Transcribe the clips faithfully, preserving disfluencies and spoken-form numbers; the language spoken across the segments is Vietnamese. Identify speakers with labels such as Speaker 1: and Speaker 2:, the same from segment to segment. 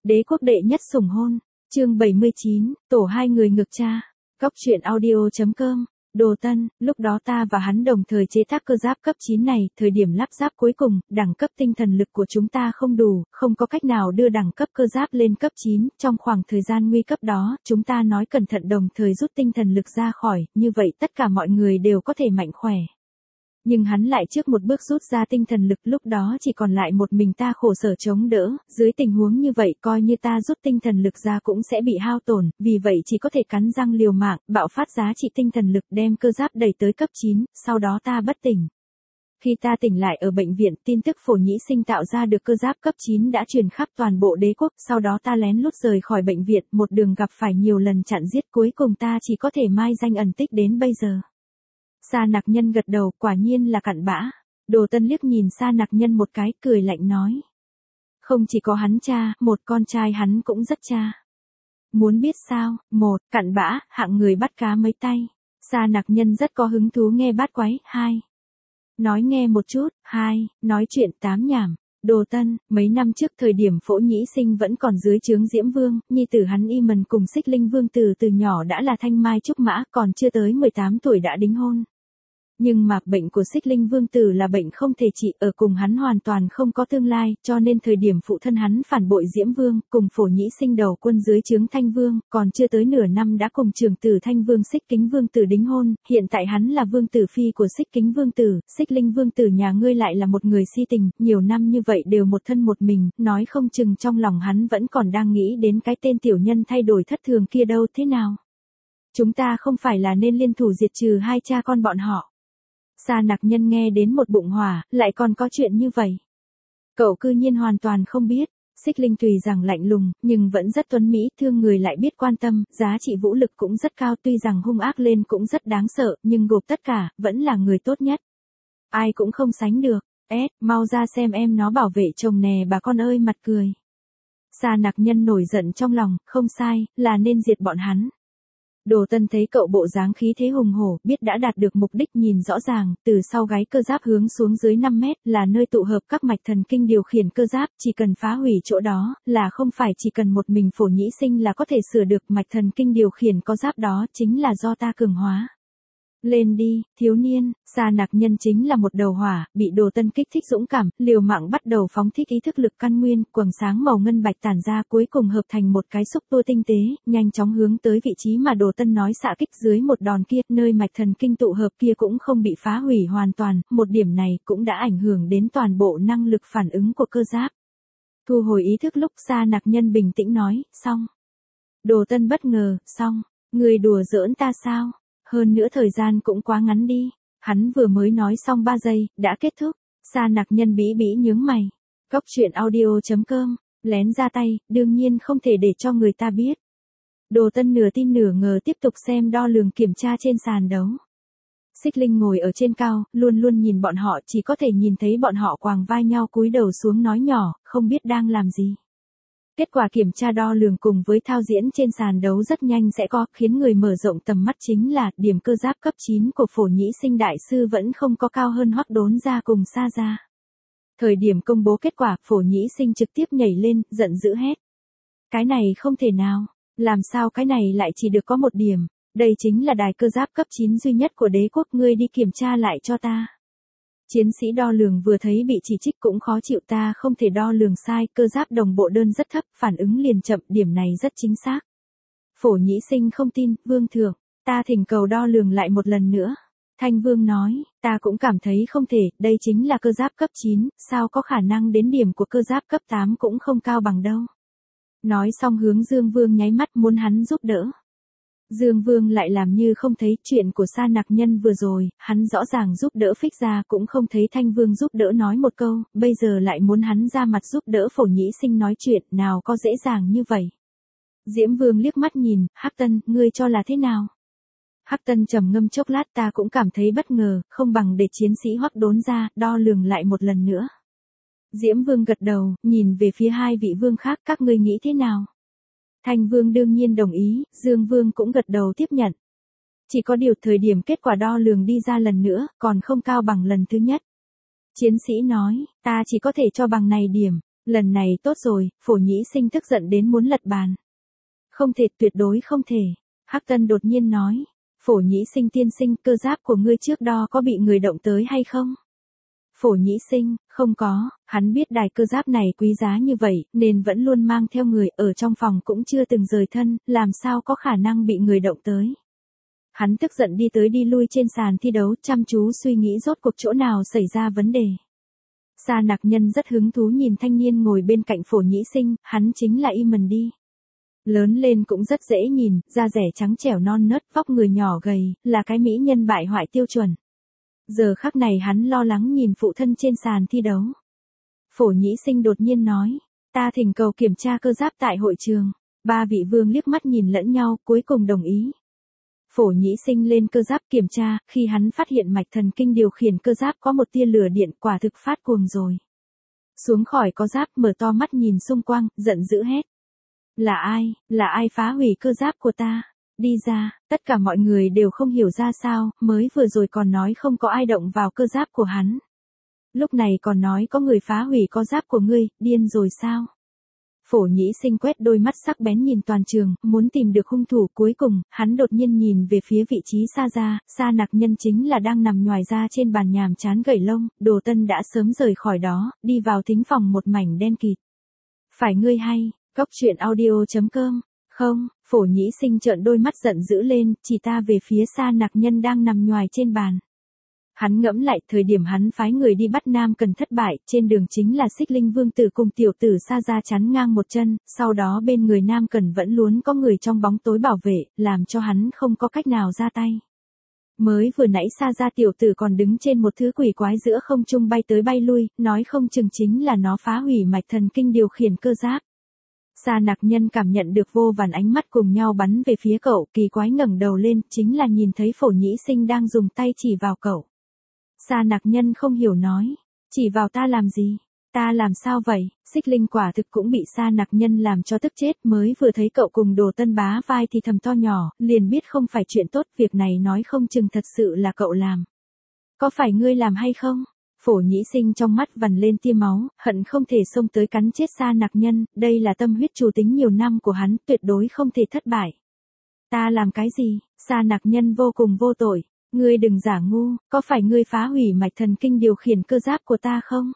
Speaker 1: Đế quốc đệ nhất sủng hôn, chương bảy mươi chín, tổ hai người ngược cha. Góc truyện audio chấm com. Đồ Tân, lúc đó ta và hắn đồng thời chế tác cơ giáp cấp chín này, thời điểm lắp ráp cuối cùng, đẳng cấp tinh thần lực của chúng ta không đủ, không có cách nào đưa đẳng cấp cơ giáp lên cấp chín, trong khoảng thời gian nguy cấp đó, chúng ta nói cẩn thận đồng thời rút tinh thần lực ra khỏi, như vậy tất cả mọi người đều có thể mạnh khỏe. Nhưng hắn lại trước một bước rút ra tinh thần lực, lúc đó chỉ còn lại một mình ta khổ sở chống đỡ, dưới tình huống như vậy coi như ta rút tinh thần lực ra cũng sẽ bị hao tổn, vì vậy chỉ có thể cắn răng liều mạng, bạo phát giá trị tinh thần lực đem cơ giáp đẩy tới cấp chín, sau đó ta bất tỉnh. Khi ta tỉnh lại ở bệnh viện, tin tức Phổ Nhĩ Sinh tạo ra được cơ giáp cấp chín đã truyền khắp toàn bộ đế quốc, sau đó ta lén lút rời khỏi bệnh viện, một đường gặp phải nhiều lần chặn giết, cuối cùng ta chỉ có thể mai danh ẩn tích đến bây giờ. Sa Nặc Nhân gật đầu, quả nhiên là cặn bã. Đồ Tân liếc nhìn Sa Nặc Nhân một cái, cười lạnh nói. Không chỉ có hắn cha, một con trai hắn cũng rất cha. Muốn biết sao? Một, cặn bã, hạng người bắt cá mấy tay. Sa Nặc Nhân rất có hứng thú nghe bát quái. Hai, nói nghe một chút. Hai, nói chuyện tám nhảm. Đồ Tân, mấy năm trước thời điểm Phổ Nhĩ Sinh vẫn còn dưới trướng Diễm Vương, nhi tử hắn Y Mần cùng Xích Linh Vương Tử từ nhỏ đã là thanh mai trúc mã, còn chưa tới mười tám tuổi đã đính hôn. Nhưng mà bệnh của Xích Linh Vương Tử là bệnh không thể trị, ở cùng hắn hoàn toàn không có tương lai, cho nên thời điểm phụ thân hắn phản bội Diễm Vương, cùng Phổ Nhĩ Sinh đầu quân dưới trướng Thanh Vương, còn chưa tới nửa năm đã cùng trưởng tử Thanh Vương Xích Kính Vương Tử đính hôn, hiện tại hắn là Vương Tử phi của Xích Kính Vương Tử, Xích Linh Vương Tử nhà ngươi lại là một người si tình, nhiều năm như vậy đều một thân một mình, nói không chừng trong lòng hắn vẫn còn đang nghĩ đến cái tên tiểu nhân thay đổi thất thường kia đâu. Thế nào? Chúng ta không phải là nên liên thủ diệt trừ hai cha con bọn họ? Sa Nặc Nhân nghe đến một bụng hỏa, lại còn có chuyện như vậy. Cậu cư nhiên hoàn toàn không biết. Xích Linh tùy rằng lạnh lùng, nhưng vẫn rất tuấn mỹ, thương người lại biết quan tâm, giá trị vũ lực cũng rất cao, tuy rằng hung ác lên cũng rất đáng sợ, nhưng gộp tất cả, vẫn là người tốt nhất. Ai cũng không sánh được. Ét, mau ra xem em nó bảo vệ chồng nè bà con ơi, mặt cười. Sa Nặc Nhân nổi giận trong lòng, không sai, là nên diệt bọn hắn. Đồ Tân thấy cậu bộ dáng khí thế hùng hổ, biết đã đạt được mục đích, nhìn rõ ràng, từ sau gáy cơ giáp hướng xuống dưới năm mét, là nơi tụ hợp các mạch thần kinh điều khiển cơ giáp, chỉ cần phá hủy chỗ đó, là không phải chỉ cần một mình Phổ Nhĩ Sinh là có thể sửa được, mạch thần kinh điều khiển cơ giáp đó, chính là do ta cường hóa. Lên đi, thiếu niên. Sa Nặc Nhân chính là một đầu hỏa, bị Đồ Tân kích thích dũng cảm, liều mạng bắt đầu phóng thích ý thức lực căn nguyên, quầng sáng màu ngân bạch tản ra, cuối cùng hợp thành một cái xúc tua tinh tế, nhanh chóng hướng tới vị trí mà Đồ Tân nói xạ kích. Dưới một đòn kia, nơi mạch thần kinh tụ hợp kia cũng không bị phá hủy hoàn toàn, một điểm này cũng đã ảnh hưởng đến toàn bộ năng lực phản ứng của cơ giáp. Thu hồi ý thức lúc Sa Nặc Nhân bình tĩnh nói, xong. Đồ Tân bất ngờ, xong, người đùa giỡn ta sao? Hơn nữa thời gian cũng quá ngắn đi. Hắn vừa mới nói xong ba giây, đã kết thúc. Sa Nặc Nhân bĩ bĩ nhướng mày. Góc truyện audio chấm com. Lén ra tay, đương nhiên không thể để cho người ta biết. Đồ Tân nửa tin nửa ngờ tiếp tục xem đo lường kiểm tra trên sàn đấu. Xích Linh ngồi ở trên cao, luôn luôn nhìn bọn họ, chỉ có thể nhìn thấy bọn họ quàng vai nhau cúi đầu xuống nói nhỏ, không biết đang làm gì. Kết quả kiểm tra đo lường cùng với thao diễn trên sàn đấu rất nhanh sẽ có, khiến người mở rộng tầm mắt chính là, điểm cơ giáp cấp chín của Phổ Nhĩ Sinh đại sư vẫn không có cao hơn Hoắc Đốn Gia cùng Sa Gia. Thời điểm công bố kết quả, Phổ Nhĩ Sinh trực tiếp nhảy lên, giận dữ hét. Cái này không thể nào, làm sao cái này lại chỉ được có một điểm, đây chính là đài cơ giáp cấp chín duy nhất của đế quốc, ngươi đi kiểm tra lại cho ta. Chiến sĩ đo lường vừa thấy bị chỉ trích cũng khó chịu, ta không thể đo lường sai, cơ giáp đồng bộ đơn rất thấp, phản ứng liền chậm, điểm này rất chính xác. Phổ Nhĩ Sinh không tin, Vương thượng, ta thỉnh cầu đo lường lại một lần nữa. Thanh Vương nói, ta cũng cảm thấy không thể, đây chính là cơ giáp cấp chín, sao có khả năng đến điểm của cơ giáp cấp tám cũng không cao bằng đâu. Nói xong hướng Dương Vương nháy mắt muốn hắn giúp đỡ. Dương Vương lại làm như không thấy chuyện của Sa Nặc Nhân vừa rồi, hắn rõ ràng giúp đỡ phích ra cũng không thấy Thanh Vương giúp đỡ nói một câu, bây giờ lại muốn hắn ra mặt giúp đỡ Phổ Nhĩ Sinh nói chuyện, nào có dễ dàng như vậy. Diễm Vương liếc mắt nhìn, Hắc Tân, ngươi cho là thế nào? Hắc Tân trầm ngâm chốc lát, ta cũng cảm thấy bất ngờ, không bằng để chiến sĩ Hoắc Đốn ra, đo lường lại một lần nữa. Diễm Vương gật đầu, nhìn về phía hai vị vương khác, các ngươi nghĩ thế nào? Thanh Vương đương nhiên đồng ý, Dương Vương cũng gật đầu tiếp nhận. Chỉ có điều thời điểm kết quả đo lường đi ra lần nữa, còn không cao bằng lần thứ nhất. Chiến sĩ nói, ta chỉ có thể cho bằng này điểm. Lần này tốt rồi, Phổ Nhĩ Sinh tức giận đến muốn lật bàn. Không thể, tuyệt đối không thể. Hắc Tân đột nhiên nói. Phổ Nhĩ Sinh tiên sinh, cơ giáp của ngươi trước đó có bị người động tới hay không? Phổ Nhĩ Sinh, không có, hắn biết đài cơ giáp này quý giá như vậy, nên vẫn luôn mang theo người, ở trong phòng cũng chưa từng rời thân, làm sao có khả năng bị người động tới. Hắn tức giận đi tới đi lui trên sàn thi đấu, chăm chú suy nghĩ rốt cuộc chỗ nào xảy ra vấn đề. Sa Nặc Nhân rất hứng thú nhìn thanh niên ngồi bên cạnh Phổ Nhĩ Sinh, hắn chính là Iman đi. Lớn lên cũng rất dễ nhìn, da rẻ trắng trẻo non nớt, vóc người nhỏ gầy, là cái mỹ nhân bại hoại tiêu chuẩn. Giờ khắc này hắn lo lắng nhìn phụ thân trên sàn thi đấu. Phổ Nhĩ Sinh đột nhiên nói, ta thỉnh cầu kiểm tra cơ giáp tại hội trường. Ba vị vương liếc mắt nhìn lẫn nhau, cuối cùng đồng ý. Phổ Nhĩ Sinh lên cơ giáp kiểm tra, khi hắn phát hiện mạch thần kinh điều khiển cơ giáp có một tia lửa điện, quả thực phát cuồng rồi. Xuống khỏi cơ giáp, mở to mắt nhìn xung quanh, giận dữ hét. Là ai, là ai phá hủy cơ giáp của ta? Đi ra, tất cả mọi người đều không hiểu ra sao, mới vừa rồi còn nói không có ai động vào cơ giáp của hắn. Lúc này còn nói có người phá hủy cơ giáp của ngươi, điên rồi sao? Phổ Nhĩ Sinh quét đôi mắt sắc bén nhìn toàn trường, muốn tìm được hung thủ. Cuối cùng, hắn đột nhiên nhìn về phía vị trí xa ra, Sa Nặc Nhân chính là đang nằm nhoài ra trên bàn nhàm chán gẩy lông, Đồ Tân đã sớm rời khỏi đó, đi vào thính phòng một mảnh đen kịt. Phải ngươi hay, Góc truyện audio chấm com. Không, Phổ Nhĩ Sinh trợn đôi mắt giận dữ lên, chỉ ta về phía Sa Nặc Nhân đang nằm nhoài trên bàn. Hắn ngẫm lại, thời điểm hắn phái người đi bắt Nam Cần thất bại, trên đường chính là Xích Linh Vương tử cùng tiểu tử Sa Gia chắn ngang một chân, sau đó bên người Nam Cần vẫn luôn có người trong bóng tối bảo vệ, làm cho hắn không có cách nào ra tay. Mới vừa nãy Sa Gia tiểu tử còn đứng trên một thứ quỷ quái giữa không trung bay tới bay lui, nói không chừng chính là nó phá hủy mạch thần kinh điều khiển cơ giáp. Sa Nặc Nhân cảm nhận được vô vàn ánh mắt cùng nhau bắn về phía cậu, kỳ quái ngẩng đầu lên, chính là nhìn thấy Phổ Nhĩ Sinh đang dùng tay chỉ vào cậu. Sa Nặc Nhân không hiểu nói, chỉ vào ta làm gì? Ta làm sao vậy? Xích Linh quả thực cũng bị Sa Nặc Nhân làm cho tức chết, mới vừa thấy cậu cùng Đồ Tân bá vai thì thầm to nhỏ, liền biết không phải chuyện tốt, việc này nói không chừng thật sự là cậu làm. Có phải ngươi làm hay không? Phổ Nhĩ Sinh trong mắt vằn lên tia máu, hận không thể xông tới cắn chết Sa Nặc Nhân, đây là tâm huyết trù tính nhiều năm của hắn, tuyệt đối không thể thất bại. Ta làm cái gì? Sa Nặc Nhân vô cùng vô tội. Ngươi đừng giả ngu, có phải ngươi phá hủy mạch thần kinh điều khiển cơ giáp của ta không?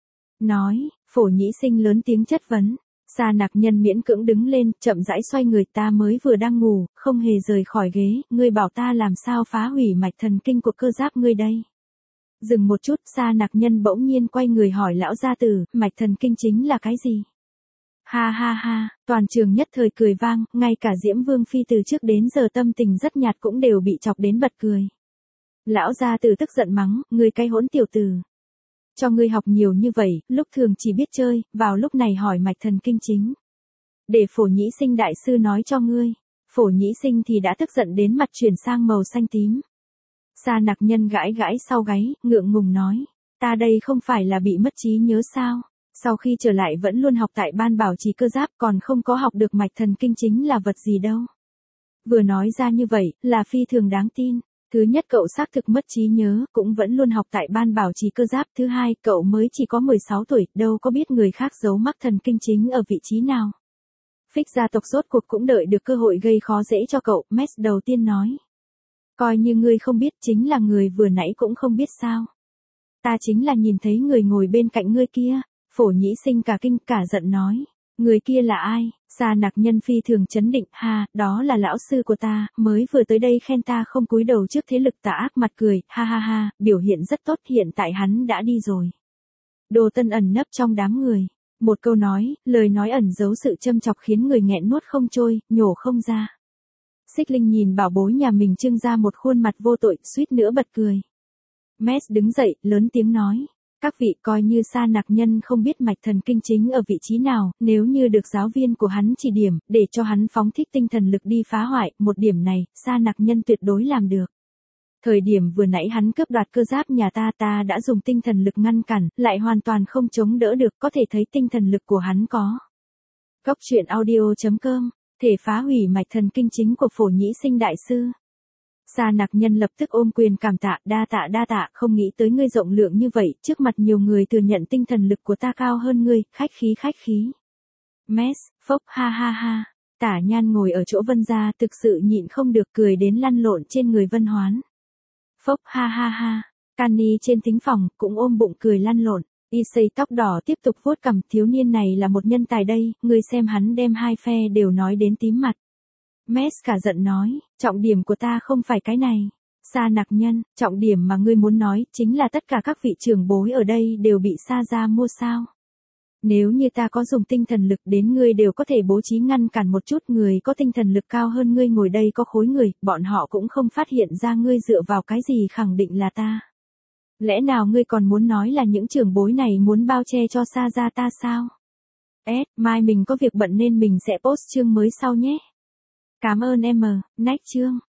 Speaker 1: Nói, Phổ Nhĩ Sinh lớn tiếng chất vấn. Sa Nặc Nhân miễn cưỡng đứng lên, chậm rãi xoay người, ta mới vừa đang ngủ, không hề rời khỏi ghế, ngươi bảo ta làm sao phá hủy mạch thần kinh của cơ giáp ngươi đây? Dừng một chút, Sa Nặc Nhân bỗng nhiên quay người hỏi lão gia tử, mạch thần kinh chính là cái gì? Ha ha ha, toàn trường nhất thời cười vang, ngay cả Diễm Vương Phi từ trước đến giờ tâm tình rất nhạt cũng đều bị chọc đến bật cười. Lão gia tử tức giận mắng, ngươi cái hỗn tiểu tử. Cho ngươi học nhiều như vậy, lúc thường chỉ biết chơi, vào lúc này hỏi mạch thần kinh chính. Để Phổ Nhĩ Sinh đại sư nói cho ngươi. Phổ Nhĩ Sinh thì đã tức giận đến mặt chuyển sang màu xanh tím. Sa Nặc Nhân gãi gãi sau gáy, ngượng ngùng nói, ta đây không phải là bị mất trí nhớ sao? Sau khi trở lại vẫn luôn học tại ban bảo trì cơ giáp, còn không có học được mạch thần kinh chính là vật gì đâu. Vừa nói ra như vậy, là phi thường đáng tin. Thứ nhất, cậu xác thực mất trí nhớ, cũng vẫn luôn học tại ban bảo trì cơ giáp. Thứ hai, cậu mới chỉ có mười sáu tuổi, đâu có biết người khác giấu mắc thần kinh chính ở vị trí nào. Phích gia tộc rốt cuộc cũng đợi được cơ hội gây khó dễ cho cậu, Mess đầu tiên nói. Coi như ngươi không biết, chính là người vừa nãy cũng không biết sao. Ta chính là nhìn thấy người ngồi bên cạnh ngươi kia. Phổ Nhĩ Sinh cả kinh cả giận nói. Người kia là ai? Sa Nặc Nhân phi thường chấn định, ha, đó là lão sư của ta, mới vừa tới đây khen ta không cúi đầu trước thế lực, tà ác mặt cười, ha ha ha, biểu hiện rất tốt, hiện tại hắn đã đi rồi. Đồ Tân ẩn nấp trong đám người. Một câu nói, lời nói ẩn giấu sự châm chọc khiến người nghẹn nuốt không trôi, nhổ không ra. Xích Linh nhìn bảo bối nhà mình trưng ra một khuôn mặt vô tội, suýt nữa bật cười. Mess đứng dậy, lớn tiếng nói. Các vị, coi như Sa Nặc Nhân không biết mạch thần kinh chính ở vị trí nào, nếu như được giáo viên của hắn chỉ điểm, để cho hắn phóng thích tinh thần lực đi phá hoại, một điểm này, Sa Nặc Nhân tuyệt đối làm được. Thời điểm vừa nãy hắn cướp đoạt cơ giáp nhà ta, ta đã dùng tinh thần lực ngăn cản, lại hoàn toàn không chống đỡ được, có thể thấy tinh thần lực của hắn có. Góc truyện audio chấm com, thể phá hủy mạch thần kinh chính của Phổ Nhĩ Sinh đại sư. Sa Nặc Nhân lập tức ôm quyền cảm tạ, đa tạ đa tạ, không nghĩ tới ngươi rộng lượng như vậy, trước mặt nhiều người thừa nhận tinh thần lực của ta cao hơn ngươi, khách khí khách khí. Mess, phốc ha ha ha. Tả Nhan ngồi ở chỗ Vân gia thực sự nhịn không được cười đến lăn lộn trên người Vân Hoán. Phốc ha ha ha. Cani trên thính phòng cũng ôm bụng cười lăn lộn. Y xây tóc đỏ tiếp tục vuốt cằm, thiếu niên này là một nhân tài đây, ngươi xem hắn đem hai phe đều nói đến tím mặt. Mess cả giận nói, trọng điểm của ta không phải cái này. Sa Nặc Nhân, trọng điểm mà ngươi muốn nói chính là tất cả các vị trưởng bối ở đây đều bị Sa gia mua sao. Nếu như ta có dùng tinh thần lực đến ngươi đều có thể bố trí ngăn cản một chút, người có tinh thần lực cao hơn ngươi ngồi đây có khối người, bọn họ cũng không phát hiện ra ngươi dựa vào cái gì khẳng định là ta. Lẽ nào ngươi còn muốn nói là những trưởng bối này muốn bao che cho Sa gia ta sao? S, mai mình có việc bận nên mình sẽ post chương mới sau nhé. Cảm ơn em, next chương.